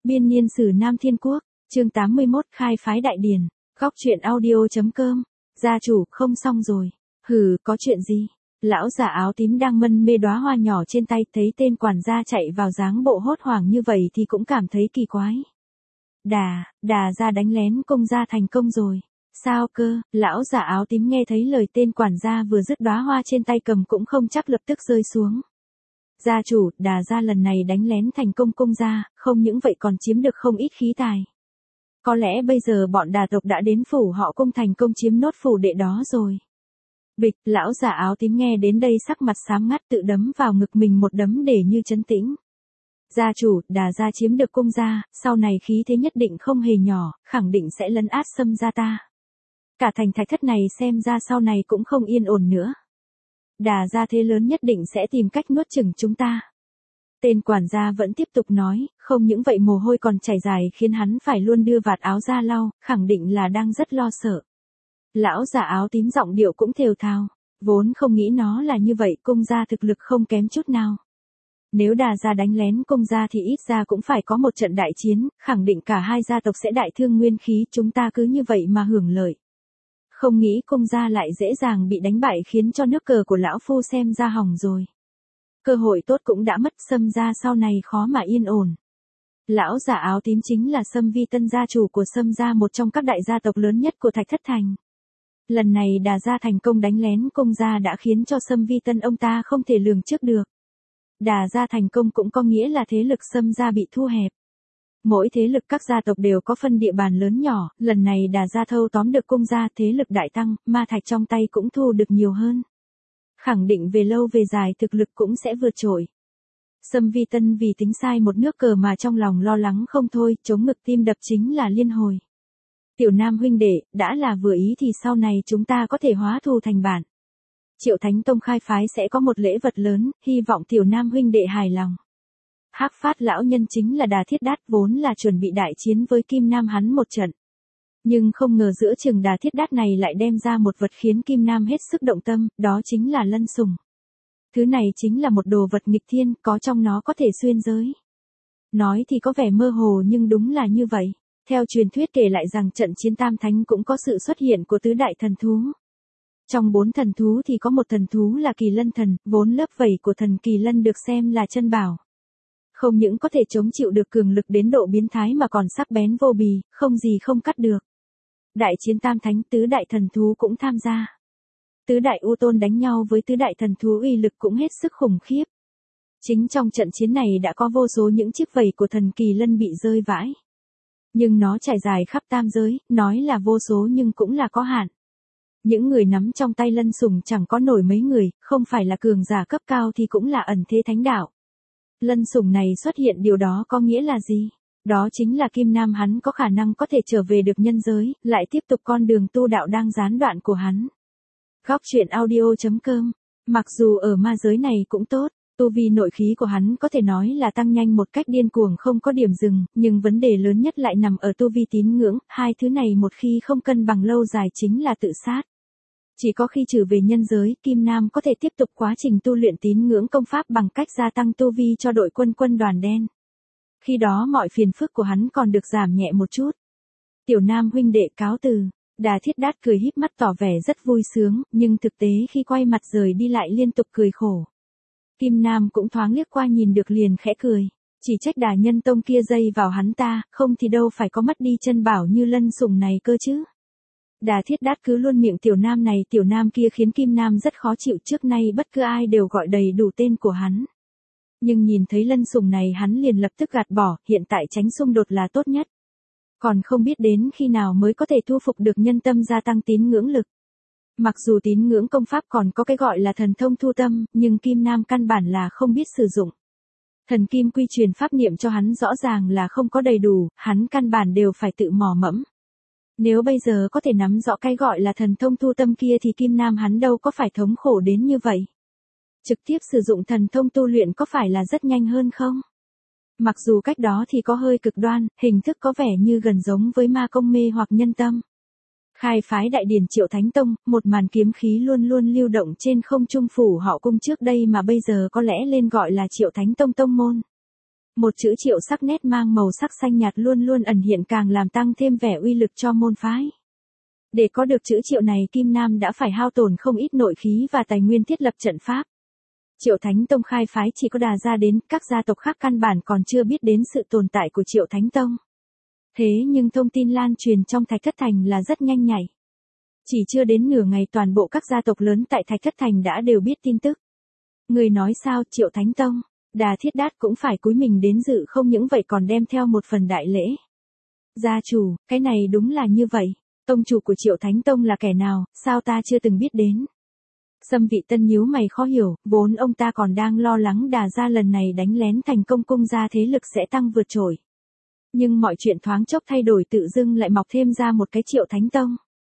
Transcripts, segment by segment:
Biên niên sử Nam Thiên Quốc, chương 81 khai phái đại điển, góc truyện audio.com, gia chủ không xong rồi, hừ có chuyện gì? Lão già áo tím đang mân mê đóa hoa nhỏ trên tay thấy tên quản gia chạy vào dáng bộ hốt hoảng như vậy thì cũng cảm thấy kỳ quái. Đà ra đánh lén công gia thành công rồi. Sao cơ? Lão già áo tím nghe thấy lời tên quản gia vừa dứt đóa hoa trên tay cầm cũng không chắc lập tức rơi xuống. Gia chủ, Đà gia lần này đánh lén thành công công gia, không những vậy còn chiếm được không ít khí tài. Có lẽ bây giờ bọn Đà tộc đã đến phủ họ công thành công chiếm nốt phủ đệ đó rồi. Bịch, lão già áo tím nghe đến đây sắc mặt xám ngắt tự đấm vào ngực mình một đấm để như trấn tĩnh. Gia chủ, Đà gia chiếm được công gia, sau này khí thế nhất định không hề nhỏ, khẳng định sẽ lấn át Sâm gia ta. Cả thành thạch thất này xem ra sau này cũng không yên ổn nữa. Đà gia thế lớn nhất định sẽ tìm cách nuốt chửng chúng ta. Tên quản gia vẫn tiếp tục nói, không những vậy mồ hôi còn chảy dài khiến hắn phải luôn đưa vạt áo ra lau, khẳng định là đang rất lo sợ. Lão già áo tím giọng điệu cũng thều thào, vốn không nghĩ nó là như vậy, công gia thực lực không kém chút nào. Nếu Đà gia đánh lén công gia thì ít ra cũng phải có một trận đại chiến, khẳng định cả hai gia tộc sẽ đại thương nguyên khí, chúng ta cứ như vậy mà hưởng lợi. Không nghĩ công gia lại dễ dàng bị đánh bại khiến cho nước cờ của lão phu xem ra hỏng rồi. Cơ hội tốt cũng đã mất, Sâm gia sau này khó mà yên ổn. Lão già áo tím chính là Sâm Vi Tân gia chủ của Sâm gia, một trong các đại gia tộc lớn nhất của Thạch Thất Thành. Lần này Đà gia thành công đánh lén công gia đã khiến cho Sâm Vi Tân ông ta không thể lường trước được. Đà gia thành công cũng có nghĩa là thế lực Sâm gia bị thu hẹp. Mỗi thế lực các gia tộc đều có phân địa bàn lớn nhỏ, lần này Đà gia thâu tóm được công gia, thế lực đại tăng, ma thạch trong tay cũng thu được nhiều hơn. Khẳng định về lâu về dài thực lực cũng sẽ vượt trội. Sâm Vi Tân vì tính sai một nước cờ mà trong lòng lo lắng không thôi, chống ngực tim đập chính là liên hồi. Tiểu Nam huynh đệ, đã là vừa ý thì sau này chúng ta có thể hóa thù thành bạn. Triệu Thánh Tông khai phái sẽ có một lễ vật lớn, hy vọng Tiểu Nam huynh đệ hài lòng. Hắc Phát lão nhân chính là Đà Thiết Đát, vốn là chuẩn bị đại chiến với Kim Nam hắn một trận. Nhưng không ngờ giữa chừng Đà Thiết Đát này lại đem ra một vật khiến Kim Nam hết sức động tâm, đó chính là lân sủng. Thứ này chính là một đồ vật nghịch thiên, có trong nó có thể xuyên giới. Nói thì có vẻ mơ hồ nhưng đúng là như vậy. Theo truyền thuyết kể lại rằng trận chiến Tam Thánh cũng có sự xuất hiện của tứ đại thần thú. Trong 4 thần thú thì có một thần thú là Kỳ Lân thần, vốn lớp vảy của thần Kỳ Lân được xem là chân bảo. Không những có thể chống chịu được cường lực đến độ biến thái mà còn sắc bén vô bì, không gì không cắt được. Đại chiến Tam Thánh, tứ đại thần thú cũng tham gia. Tứ đại U Tôn đánh nhau với tứ đại thần thú, uy lực cũng hết sức khủng khiếp. Chính trong trận chiến này đã có vô số những chiếc vảy của thần Kỳ Lân bị rơi vãi. Nhưng nó trải dài khắp tam giới, nói là vô số nhưng cũng là có hạn. Những người nắm trong tay lân sủng chẳng có nổi mấy người, không phải là cường giả cấp cao thì cũng là ẩn thế thánh đạo. Lân sủng này xuất hiện, điều đó có nghĩa là gì? Đó chính là Kim Nam hắn có khả năng có thể trở về được nhân giới, lại tiếp tục con đường tu đạo đang gián đoạn của hắn. Góc truyện audio.com. Mặc dù ở ma giới này cũng tốt, tu vi nội khí của hắn có thể nói là tăng nhanh một cách điên cuồng không có điểm dừng, nhưng vấn đề lớn nhất lại nằm ở tu vi tín ngưỡng, hai thứ này một khi không cân bằng lâu dài chính là tự sát. Chỉ có khi trừ về nhân giới, Kim Nam có thể tiếp tục quá trình tu luyện tín ngưỡng công pháp bằng cách gia tăng tu vi cho đội quân đoàn đen. Khi đó mọi phiền phức của hắn còn được giảm nhẹ một chút. Tiểu Nam huynh đệ cáo từ. Đà Thiết Đát cười híp mắt tỏ vẻ rất vui sướng, nhưng thực tế khi quay mặt rời đi lại liên tục cười khổ. Kim Nam cũng thoáng liếc qua nhìn được liền khẽ cười. Chỉ trách Đà Nhân Tông kia dây vào hắn ta, không thì đâu phải có mất đi chân bảo như lân sủng này cơ chứ. Đà Thiết Đát cứ luôn miệng tiểu Nam này tiểu Nam kia khiến Kim Nam rất khó chịu, trước nay bất cứ ai đều gọi đầy đủ tên của hắn. Nhưng nhìn thấy lân sủng này hắn liền lập tức gạt bỏ, hiện tại tránh xung đột là tốt nhất. Còn không biết đến khi nào mới có thể thu phục được nhân tâm, gia tăng tín ngưỡng lực. Mặc dù tín ngưỡng công pháp còn có cái gọi là thần thông thu tâm, nhưng Kim Nam căn bản là không biết sử dụng. Thần Kim Quy truyền pháp niệm cho hắn rõ ràng là không có đầy đủ, hắn căn bản đều phải tự mò mẫm. Nếu bây giờ có thể nắm rõ cái gọi là thần thông thu tâm kia thì Kim Nam hắn đâu có phải thống khổ đến như vậy. Trực tiếp sử dụng thần thông tu luyện có phải là rất nhanh hơn không? Mặc dù cách đó thì có hơi cực đoan, hình thức có vẻ như gần giống với ma công mê hoặc nhân tâm. Khai phái đại điển Triệu Thánh Tông, một màn kiếm khí luôn luôn lưu động trên không trung phủ họ cung trước đây mà bây giờ có lẽ lên gọi là Triệu Thánh Tông tông môn. Một chữ Triệu sắc nét mang màu sắc xanh nhạt luôn luôn ẩn hiện càng làm tăng thêm vẻ uy lực cho môn phái. Để có được chữ Triệu này Kim Nam đã phải hao tổn không ít nội khí và tài nguyên thiết lập trận pháp. Triệu Thánh Tông khai phái chỉ có Đà gia đến, các gia tộc khác căn bản còn chưa biết đến sự tồn tại của Triệu Thánh Tông. Thế nhưng thông tin lan truyền trong Thạch Thất Thành là rất nhanh nhạy. Chỉ chưa đến nửa ngày toàn bộ các gia tộc lớn tại Thạch Thất Thành đã đều biết tin tức. Người nói sao Triệu Thánh Tông, Đà Thiết Đát cũng phải cúi mình đến dự, không những vậy còn đem theo một phần đại lễ. Gia chủ, cái này đúng là như vậy, tông chủ của Triệu Thánh Tông là kẻ nào, sao ta chưa từng biết đến. Sâm Vị Tân nhíu mày khó hiểu, vốn ông ta còn đang lo lắng Đà gia lần này đánh lén thành công cung gia thế lực sẽ tăng vượt trội. Nhưng mọi chuyện thoáng chốc thay đổi, tự dưng lại mọc thêm ra một cái Triệu Thánh Tông.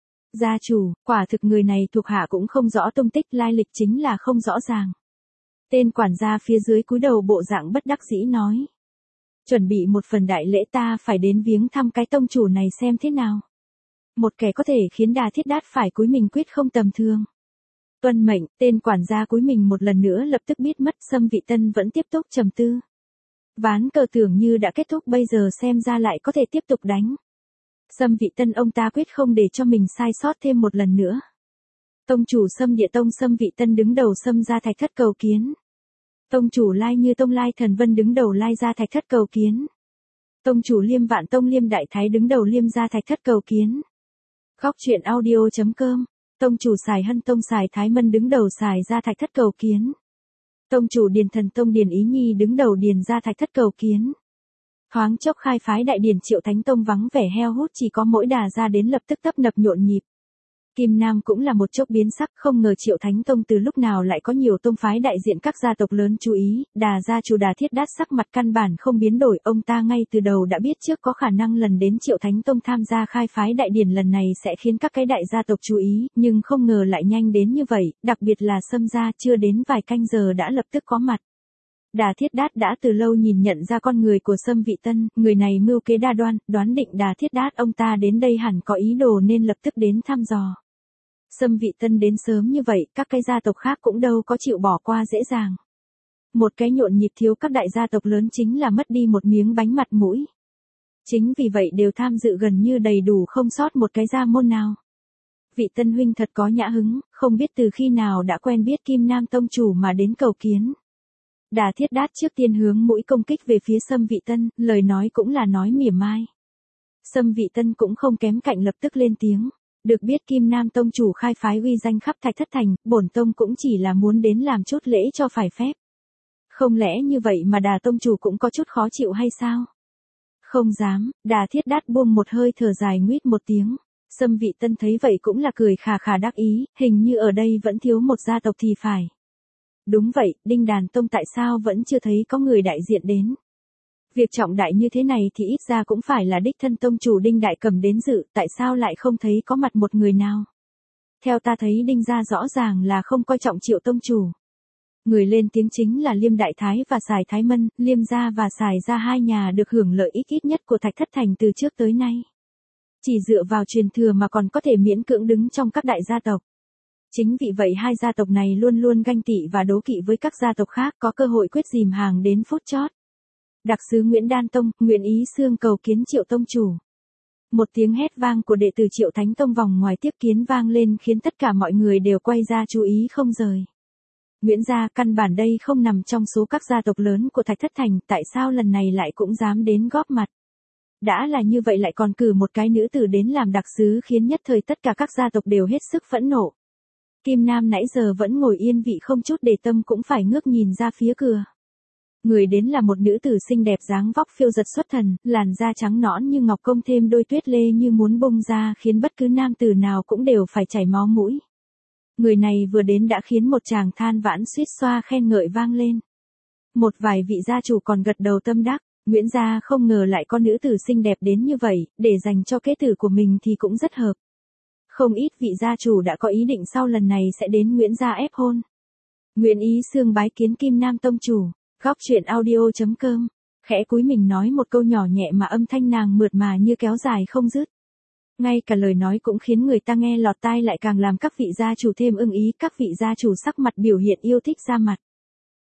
Gia chủ, quả thực người này thuộc hạ cũng không rõ tung tích, lai lịch chính là không rõ ràng. Tên quản gia phía dưới cúi đầu bộ dạng bất đắc dĩ nói. Chuẩn bị một phần đại lễ, ta phải đến viếng thăm cái tông chủ này xem thế nào. Một kẻ có thể khiến Đà Thiết Đát phải cúi mình quyết không tầm thường. Tuân mệnh, tên quản gia cúi mình một lần nữa lập tức biết mất. Sâm Vị Tân vẫn tiếp tục trầm tư. Ván cờ tưởng như đã kết thúc, bây giờ xem ra lại có thể tiếp tục đánh. Sâm Vị Tân ông ta quyết không để cho mình sai sót thêm một lần nữa. Tông chủ Sâm Địa Tông Sâm Vị Tân đứng đầu Sâm gia Thạch Thất cầu kiến. Tông chủ Lai Như Tông Lai Thần Vân đứng đầu Lai gia Thạch Thất cầu kiến. Tông chủ Liêm Vạn Tông Liêm Đại Thái đứng đầu Liêm gia Thạch Thất cầu kiến. Góc truyện audio.com. Tông chủ Sài Hân Tông Sài Thái Mân đứng đầu Sài gia Thạch Thất cầu kiến. Tông chủ Điền Thần Tông Điền Ý Nhi đứng đầu Điền gia Thạch Thất cầu kiến. Thoáng chốc khai phái đại điển Triệu Thánh Tông vắng vẻ heo hút, chỉ có mỗi Đà gia đến lập tức tấp nập nhộn nhịp. Kim Nam cũng là một chốc biến sắc, không ngờ Triệu Thánh Tông từ lúc nào lại có nhiều tông phái đại diện các gia tộc lớn chú ý. Đà gia chủ Đà Thiết Đát sắc mặt căn bản không biến đổi, ông ta ngay từ đầu đã biết trước có khả năng lần đến Triệu Thánh Tông tham gia khai phái đại điển lần này sẽ khiến các cái đại gia tộc chú ý, nhưng không ngờ lại nhanh đến như vậy, đặc biệt là Sâm gia chưa đến vài canh giờ đã lập tức có mặt. Đà Thiết Đát đã từ lâu nhìn nhận ra con người của Sâm Vị Tân, người này mưu kế đa đoan, đoán định Đà Thiết Đát ông ta đến đây hẳn có ý đồ nên lập tức đến thăm dò. Sâm Vị Tân đến sớm như vậy, các cái gia tộc khác cũng đâu có chịu bỏ qua dễ dàng. Một cái nhộn nhịp thiếu các đại gia tộc lớn chính là mất đi một miếng bánh mặt mũi. Chính vì vậy đều tham dự gần như đầy đủ, không sót một cái gia môn nào. Vị Tân huynh thật có nhã hứng, không biết từ khi nào đã quen biết Kim Nam tông chủ mà đến cầu kiến. Đà Thiết Đát trước tiên hướng mũi công kích về phía Sâm Vị Tân, lời nói cũng là nói mỉa mai. Sâm Vị Tân cũng không kém cạnh lập tức lên tiếng. Được biết Kim Nam tông chủ khai phái uy danh khắp Thạch Thất Thành, bổn tông cũng chỉ là muốn đến làm chút lễ cho phải phép. Không lẽ như vậy mà Đà tông chủ cũng có chút khó chịu hay sao? Không dám, Đà Thiết Đát buông một hơi thở dài nguýt một tiếng. Sâm Vị Tân thấy vậy cũng là cười khà khà đắc ý, hình như ở đây vẫn thiếu một gia tộc thì phải. Đúng vậy, Đinh Đàn Tông tại sao vẫn chưa thấy có người đại diện đến? Việc trọng đại như thế này thì ít ra cũng phải là đích thân tông chủ Đinh Đại Cầm đến dự, tại sao lại không thấy có mặt một người nào? Theo ta thấy Đinh gia rõ ràng là không coi trọng Triệu tông chủ. Người lên tiếng chính là Liêm Đại Thái và Sài Thái Mân, Liêm gia và Sài gia hai nhà được hưởng lợi ích ít nhất của Thạch Thất Thành từ trước tới nay. Chỉ dựa vào truyền thừa mà còn có thể miễn cưỡng đứng trong các đại gia tộc. Chính vì vậy hai gia tộc này luôn luôn ganh tị và đố kỵ với các gia tộc khác, có cơ hội quyết dìm hàng đến phút chót. Đặc sứ Nguyễn Đan Tông, Nguyễn Ý Xương cầu kiến Triệu tông chủ. Một tiếng hét vang của đệ tử Triệu Thánh Tông vòng ngoài tiếp kiến vang lên khiến tất cả mọi người đều quay ra chú ý không rời. Nguyễn gia căn bản đây không nằm trong số các gia tộc lớn của Thạch Thất Thành, tại sao lần này lại cũng dám đến góp mặt? Đã là như vậy lại còn cử một cái nữ tử đến làm đặc sứ khiến nhất thời tất cả các gia tộc đều hết sức phẫn nộ. Kim Nam nãy giờ vẫn ngồi yên vị không chút để tâm cũng phải ngước nhìn ra phía cửa. Người đến là một nữ tử xinh đẹp dáng vóc phiêu giật xuất thần, làn da trắng nõn như ngọc công thêm đôi tuyết lê như muốn bung ra khiến bất cứ nam tử nào cũng đều phải chảy máu mũi. Người này vừa đến đã khiến một chàng than vãn suýt xoa khen ngợi vang lên. Một vài vị gia chủ còn gật đầu tâm đắc, Nguyễn gia không ngờ lại có nữ tử xinh đẹp đến như vậy, để dành cho kế tử của mình thì cũng rất hợp. Không ít vị gia chủ đã có ý định sau lần này sẽ đến Nguyễn gia ép hôn. Nguyễn Ý Xương bái kiến Kim Nam tông chủ. Góc truyện audio.com. Khẽ cúi mình nói một câu nhỏ nhẹ mà âm thanh nàng mượt mà như kéo dài không dứt. Ngay cả lời nói cũng khiến người ta nghe lọt tai lại càng làm các vị gia chủ thêm ưng ý, các vị gia chủ sắc mặt biểu hiện yêu thích ra mặt.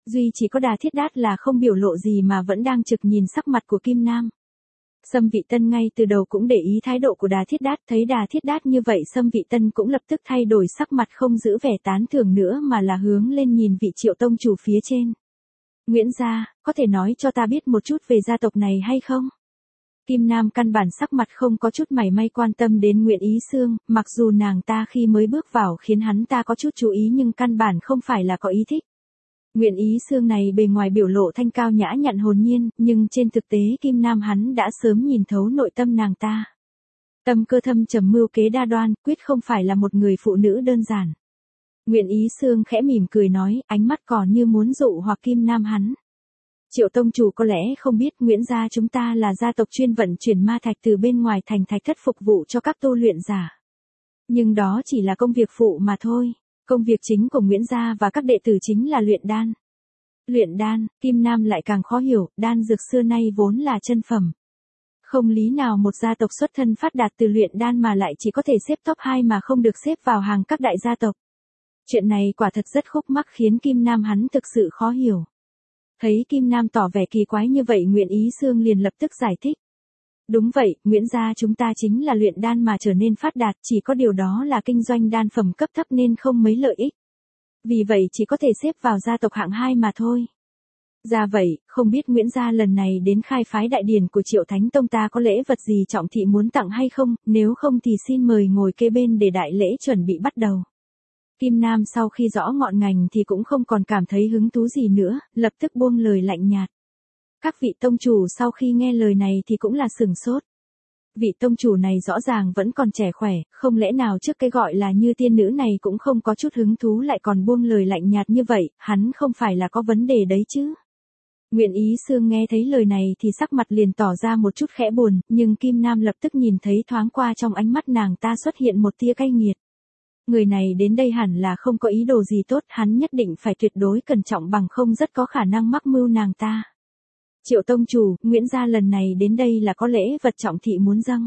Duy chỉ có Đà Thiết Đát là không biểu lộ gì mà vẫn đang trực nhìn sắc mặt của Kim Nam. Sâm Vị Tân ngay từ đầu cũng để ý thái độ của Đà Thiết Đát, thấy Đà Thiết Đát như vậy Sâm Vị Tân cũng lập tức thay đổi sắc mặt, không giữ vẻ tán thưởng nữa mà là hướng lên nhìn vị Triệu tông chủ phía trên. Nguyễn gia, có thể nói cho ta biết một chút về gia tộc này hay không? Kim Nam căn bản sắc mặt không có chút mảy may quan tâm đến Nguyễn Ý Xương, mặc dù nàng ta khi mới bước vào khiến hắn ta có chút chú ý nhưng căn bản không phải là có ý thích. Nguyễn Ý Xương này bề ngoài biểu lộ thanh cao nhã nhặn hồn nhiên, nhưng trên thực tế Kim Nam hắn đã sớm nhìn thấu nội tâm nàng ta. Tâm cơ thâm trầm mưu kế đa đoan, quyết không phải là một người phụ nữ đơn giản. Nguyễn Ý Xương khẽ mỉm cười nói, ánh mắt còn như muốn dụ hoặc Kim Nam hắn. Triệu tông chủ có lẽ không biết Nguyễn gia chúng ta là gia tộc chuyên vận chuyển ma thạch từ bên ngoài thành thạch thất phục vụ cho các tu luyện giả. Nhưng đó chỉ là công việc phụ mà thôi. Công việc chính của Nguyễn gia và các đệ tử chính là luyện đan. Luyện đan, Kim Nam lại càng khó hiểu, đan dược xưa nay vốn là chân phẩm. Không lý nào một gia tộc xuất thân phát đạt từ luyện đan mà lại chỉ có thể xếp top 2 mà không được xếp vào hàng các đại gia tộc. Chuyện này quả thật rất khúc mắc khiến Kim Nam hắn thực sự khó hiểu. Thấy Kim Nam tỏ vẻ kỳ quái như vậy Nguyễn Ý Xương liền lập tức giải thích. Đúng vậy, Nguyễn gia chúng ta chính là luyện đan mà trở nên phát đạt, chỉ có điều đó là kinh doanh đan phẩm cấp thấp nên không mấy lợi ích. Vì vậy chỉ có thể xếp vào gia tộc hạng 2 mà thôi. Ra vậy, không biết Nguyễn gia lần này đến khai phái đại điển của Triệu Thánh Tông ta có lễ vật gì trọng thị muốn tặng hay không, nếu không thì xin mời ngồi kế bên để đại lễ chuẩn bị bắt đầu. Kim Nam sau khi rõ ngọn ngành thì cũng không còn cảm thấy hứng thú gì nữa, lập tức buông lời lạnh nhạt. Các vị tông chủ sau khi nghe lời này thì cũng là sửng sốt. Vị tông chủ này rõ ràng vẫn còn trẻ khỏe, không lẽ nào trước cái gọi là như tiên nữ này cũng không có chút hứng thú lại còn buông lời lạnh nhạt như vậy, hắn không phải là có vấn đề đấy chứ. Nguyễn Ý Xương nghe thấy lời này thì sắc mặt liền tỏ ra một chút khẽ buồn, nhưng Kim Nam lập tức nhìn thấy thoáng qua trong ánh mắt nàng ta xuất hiện một tia cay nghiệt. Người này đến đây hẳn là không có ý đồ gì tốt, hắn nhất định phải tuyệt đối cẩn trọng bằng không rất có khả năng mắc mưu nàng ta. Triệu tông chủ, Nguyễn gia lần này đến đây là có lễ vật trọng thị muốn dâng.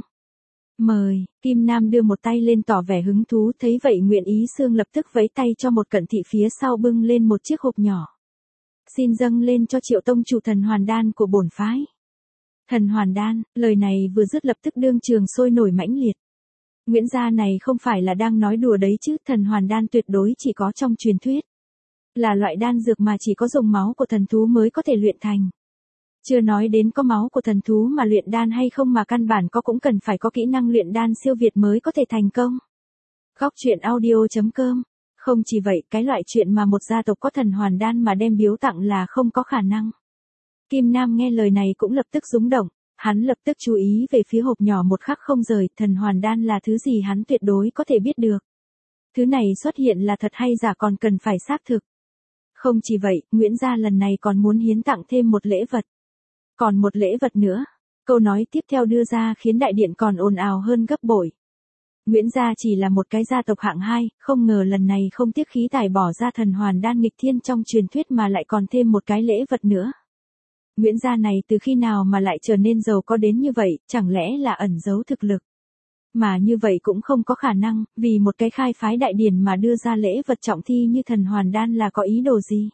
Mời, Kim Nam đưa một tay lên tỏ vẻ hứng thú, thấy vậy Nguyễn Ý Xương lập tức vẫy tay cho một cận thị phía sau bưng lên một chiếc hộp nhỏ. Xin dâng lên cho Triệu tông chủ thần hoàn đan của bổn phái. Thần hoàn đan, lời này vừa dứt lập tức đương trường sôi nổi mãnh liệt. Nguyễn gia này không phải là đang nói đùa đấy chứ, thần hoàn đan tuyệt đối chỉ có trong truyền thuyết. Là loại đan dược mà chỉ có dùng máu của thần thú mới có thể luyện thành. Chưa nói đến có máu của thần thú mà luyện đan hay không mà căn bản có cũng cần phải có kỹ năng luyện đan siêu việt mới có thể thành công. Góc truyện audio.com. Không chỉ vậy, cái loại chuyện mà một gia tộc có thần hoàn đan mà đem biếu tặng là không có khả năng. Kim Nam nghe lời này cũng lập tức rúng động. Hắn lập tức chú ý về phía hộp nhỏ một khắc không rời, thần hoàn đan là thứ gì hắn tuyệt đối có thể biết được. Thứ này xuất hiện là thật hay giả còn cần phải xác thực. Không chỉ vậy, Nguyễn gia lần này còn muốn hiến tặng thêm một lễ vật. Còn một lễ vật nữa. Câu nói tiếp theo đưa ra khiến đại điện còn ồn ào hơn gấp bội. Nguyễn gia chỉ là một cái gia tộc hạng 2, không ngờ lần này không tiếc khí tài bỏ ra thần hoàn đan nghịch thiên trong truyền thuyết mà lại còn thêm một cái lễ vật nữa. Nguyễn gia này từ khi nào mà lại trở nên giàu có đến như vậy, chẳng lẽ là ẩn giấu thực lực. Mà như vậy cũng không có khả năng, vì một cái khai phái đại điển mà đưa ra lễ vật trọng thi như thần hoàn đan là có ý đồ gì.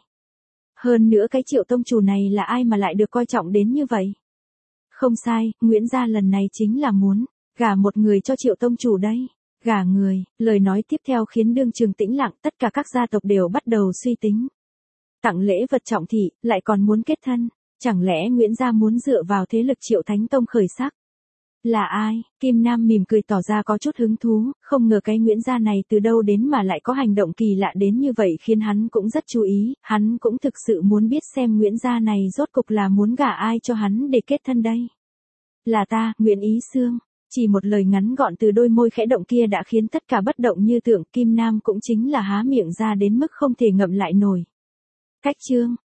Hơn nữa cái Triệu tông chủ này là ai mà lại được coi trọng đến như vậy. Không sai, Nguyễn gia lần này chính là muốn gả một người cho Triệu tông chủ đây. Gả người, lời nói tiếp theo khiến đương trường tĩnh lặng, tất cả các gia tộc đều bắt đầu suy tính. Tặng lễ vật trọng thị, lại còn muốn kết thân. Chẳng lẽ Nguyễn gia muốn dựa vào thế lực Triệu Thánh Tông khởi sắc? Là ai? Kim Nam mỉm cười tỏ ra có chút hứng thú, không ngờ cái Nguyễn gia này từ đâu đến mà lại có hành động kỳ lạ đến như vậy khiến hắn cũng rất chú ý, hắn cũng thực sự muốn biết xem Nguyễn gia này rốt cục là muốn gả ai cho hắn để kết thân đây. Là ta, Nguyễn Ý Xương. Chỉ một lời ngắn gọn từ đôi môi khẽ động kia đã khiến tất cả bất động như tượng, Kim Nam cũng chính là há miệng ra đến mức không thể ngậm lại nổi. Cách chương